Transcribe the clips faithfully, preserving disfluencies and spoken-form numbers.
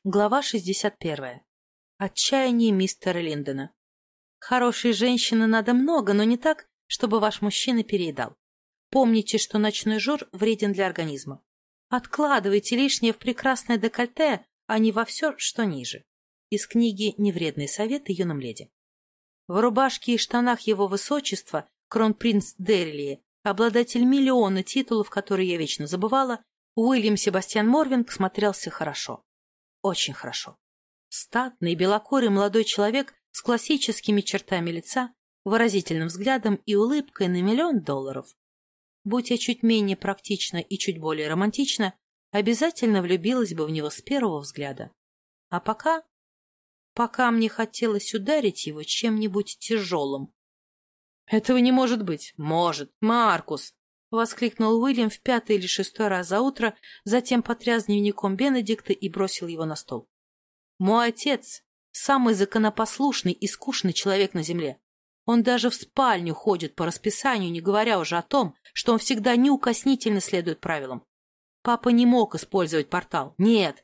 Глава шестьдесят первая. Отчаяние мистера Линдона. Хорошей женщины надо много, но не так, чтобы ваш мужчина переедал. Помните, что ночной жор вреден для организма. Откладывайте лишнее в прекрасное декольте, а не во все, что ниже. Из книги «Невредные советы юным леди». В рубашке и штанах его высочества, кронпринц Деррилии, обладатель миллиона титулов, которые я вечно забывала, Уильям Себастьян Морвинг смотрелся хорошо. Очень хорошо. Статный, белокурый молодой человек с классическими чертами лица, выразительным взглядом и улыбкой на миллион долларов. Будь я чуть менее практична и чуть более романтична, обязательно влюбилась бы в него с первого взгляда. А пока... Пока мне хотелось ударить его чем-нибудь тяжелым. «Этого не может быть!» «Может! Маркус!» — воскликнул Уильям в пятый или шестой раз за утро, затем потряс дневником Бенедикта и бросил его на стол. «Мой отец — самый законопослушный и скучный человек на земле. Он даже в спальню ходит по расписанию, не говоря уже о том, что он всегда неукоснительно следует правилам. Папа не мог использовать портал. Нет!»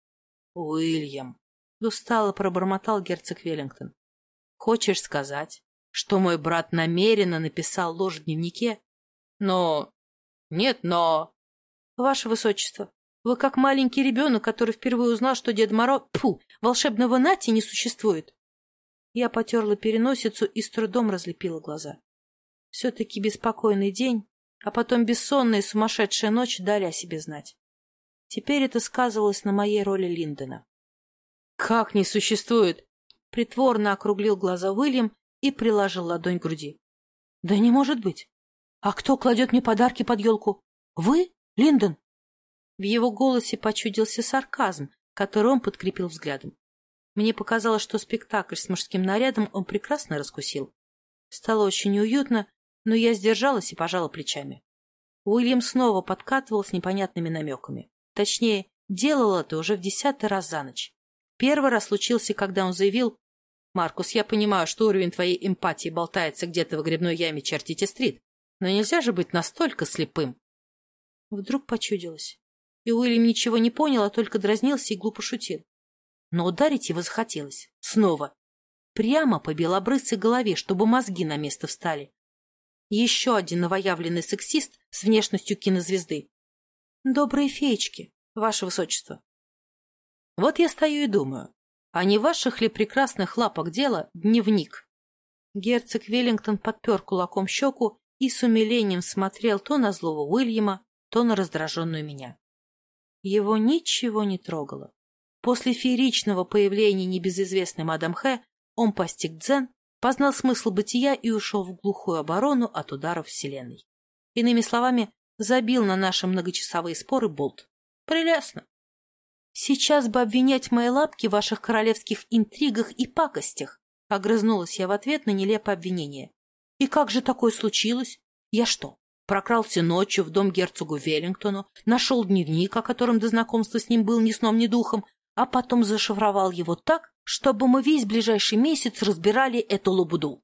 «Уильям!» — устало пробормотал герцог Веллингтон. «Хочешь сказать, что мой брат намеренно написал ложь в дневнике? Но... Нет, но... Ваше Высочество, вы как маленький ребенок, который впервые узнал, что Дед Мороз... Фу, волшебного Нати не существует. Я потерла переносицу и с трудом разлепила глаза. Все-таки беспокойный день, а потом бессонная и сумасшедшая ночь дали о себе знать. Теперь это сказывалось на моей роли Линдона. «Как не существует?» — притворно округлил глаза Уильям и приложил ладонь к груди. «Да не может быть! А кто кладет мне подарки под елку? Вы, Линдон?» В его голосе почудился сарказм, который он подкрепил взглядом. Мне показалось, что спектакль с мужским нарядом он прекрасно раскусил. Стало очень неуютно, но я сдержалась и пожала плечами. Уильям снова подкатывал с непонятными намеками. Точнее, делал это уже в десятый раз за ночь. Первый раз случился, когда он заявил: «Маркус, я понимаю, что уровень твоей эмпатии болтается где-то в грибной яме Чертити-стрит, но нельзя же быть настолько слепым». Вдруг почудилось. И Уильям ничего не понял, а только дразнился и глупо шутил. Но ударить его захотелось. Снова. Прямо по белобрысой голове, чтобы мозги на место встали. Еще один новоявленный сексист с внешностью кинозвезды. «Добрые феечки, ваше высочество». Вот я стою и думаю, а не ваших ли прекрасных лапок дело дневник? Герцог Веллингтон подпер кулаком щеку и с умилением смотрел то на злого Уильяма, то на раздраженную меня. Его ничего не трогало. После фееричного появления небезызвестной мадам Хэ он постиг дзен, познал смысл бытия и ушел в глухую оборону от ударов вселенной. Иными словами, забил на наши многочасовые споры болт. Прелестно. Сейчас бы обвинять мои лапки в ваших королевских интригах и пакостях, огрызнулась я в ответ на нелепое обвинение. И как же такое случилось? Я что, прокрался ночью в дом герцогу Веллингтону, нашел дневник, о котором до знакомства с ним был ни сном, ни духом, а потом зашифровал его так, чтобы мы весь ближайший месяц разбирали эту лабуду?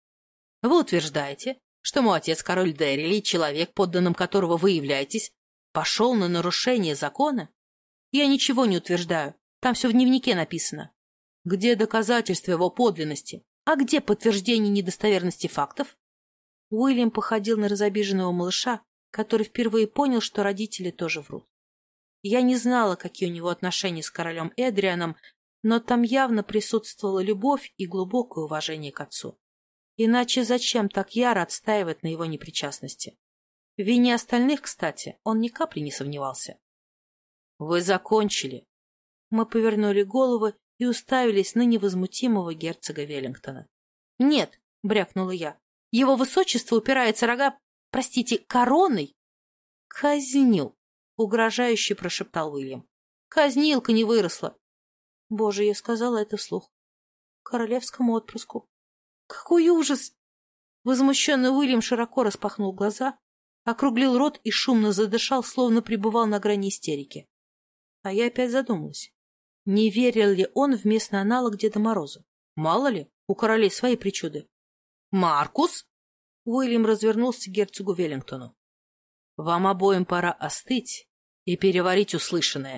Вы утверждаете, что мой отец, король Деррили, человек, подданным которого вы являетесь, пошел на нарушение закона? Я ничего не утверждаю, там все в дневнике написано. Где доказательства его подлинности? А где подтверждение недостоверности фактов? Уильям походил на разобиженного малыша, который впервые понял, что родители тоже врут. Я не знала, какие у него отношения с королем Эдрианом, но там явно присутствовала любовь и глубокое уважение к отцу. Иначе зачем так яро отстаивать на его непричастности? В вине остальных, кстати, он ни капли не сомневался. «Вы закончили!» Мы повернули головы и уставились на невозмутимого герцога Веллингтона. «Нет!» — брякнула я. «Его высочество упирается рога, простите, короной!» «Казнил!» — угрожающе прошептал Уильям. «Казнилка не выросла!» Боже, я сказала это вслух. Королевскому отпрыску. «Какой ужас!» Возмущенный Уильям широко распахнул глаза, округлил рот и шумно задышал, словно пребывал на грани истерики. А я опять задумалась. Не верил ли он в местный аналог Деда Мороза? Мало ли, у королей свои причуды. «Маркус!» Уильям развернулся к герцогу Веллингтону. «Вам обоим пора остыть и переварить услышанное.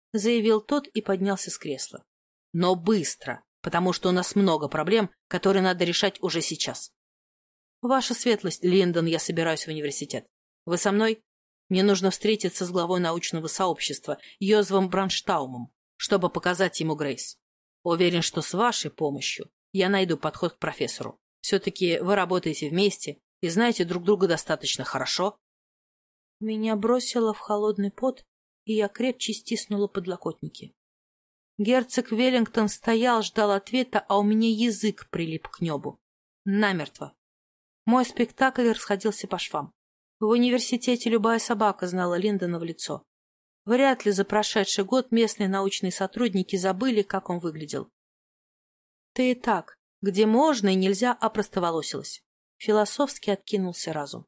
— заявил тот и поднялся с кресла. — Но быстро, потому что у нас много проблем, которые надо решать уже сейчас. — Ваша светлость, Линдон, я собираюсь в университет. Вы со мной? Мне нужно встретиться с главой научного сообщества Йозвом Бранштаумом, чтобы показать ему Грейс. Уверен, что с вашей помощью я найду подход к профессору. Все-таки вы работаете вместе и знаете друг друга достаточно хорошо. Меня бросило в холодный пот, и я крепче стиснула подлокотники. Герцог Веллингтон стоял, ждал ответа, а у меня язык прилип к небу. Намертво. Мой спектакль расходился по швам. В университете любая собака знала Линдона в лицо. Вряд ли за прошедший год местные научные сотрудники забыли, как он выглядел. Ты и так, где можно и нельзя, опростоволосилась. Философски откинулся разум.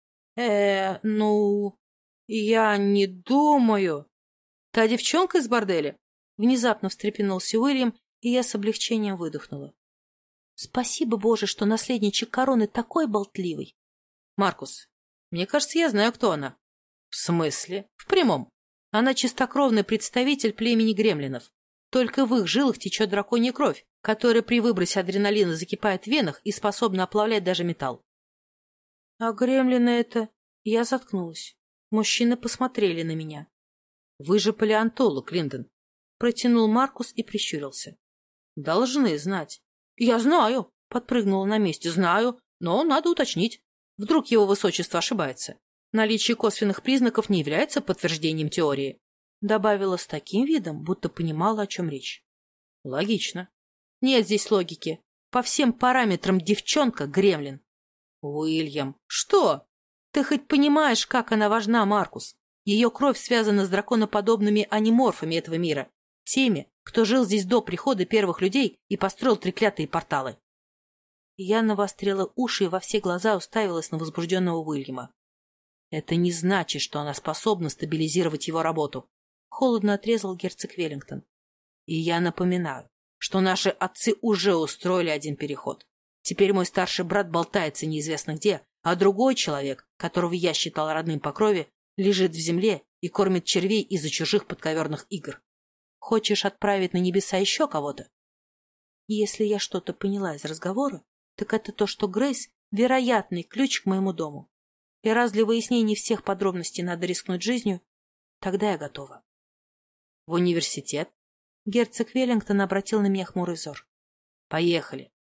Э, ну, я не думаю. Та девчонка из борделя? Внезапно встрепенулся Уильям, и я с облегчением выдохнула. Спасибо, Боже, что наследничек короны такой болтливый. Маркус, мне кажется, я знаю, кто она. В смысле? В прямом. Она чистокровный представитель племени гремлинов. Только в их жилах течет драконья кровь, которая при выбросе адреналина закипает в венах и способна оплавлять даже металл. А гремлины это... Я заткнулась. Мужчины посмотрели на меня. Вы же палеонтолог, Линдон. Протянул Маркус и прищурился. Должны знать. Я знаю, подпрыгнула на месте. Знаю, но надо уточнить. Вдруг его высочество ошибается. Наличие косвенных признаков не является подтверждением теории. Добавила с таким видом, будто понимала, о чем речь. Логично. Нет здесь логики. По всем параметрам девчонка — гремлин. Уильям, что? Ты хоть понимаешь, как она важна, Маркус? Ее кровь связана с драконоподобными аниморфами этого мира. Теми, кто жил здесь до прихода первых людей и построил треклятые порталы. Я навострила уши и во все глаза уставилась на возбужденного Уильяма. Это не значит, что она способна стабилизировать его работу. Холодно отрезал герцог Веллингтон. И я напоминаю, что наши отцы уже устроили один переход. Теперь мой старший брат болтается неизвестно где, а другой человек, которого я считал родным по крови, лежит в земле и кормит червей из-за чужих подковерных игр. Хочешь отправить на небеса еще кого-то? Если я что-то поняла из разговора, так это то, что Грейс — вероятный ключ к моему дому. И раз для выяснения всех подробностей надо рискнуть жизнью, тогда я готова. В университет герцог Веллингтон обратил на меня хмурый взор. Поехали.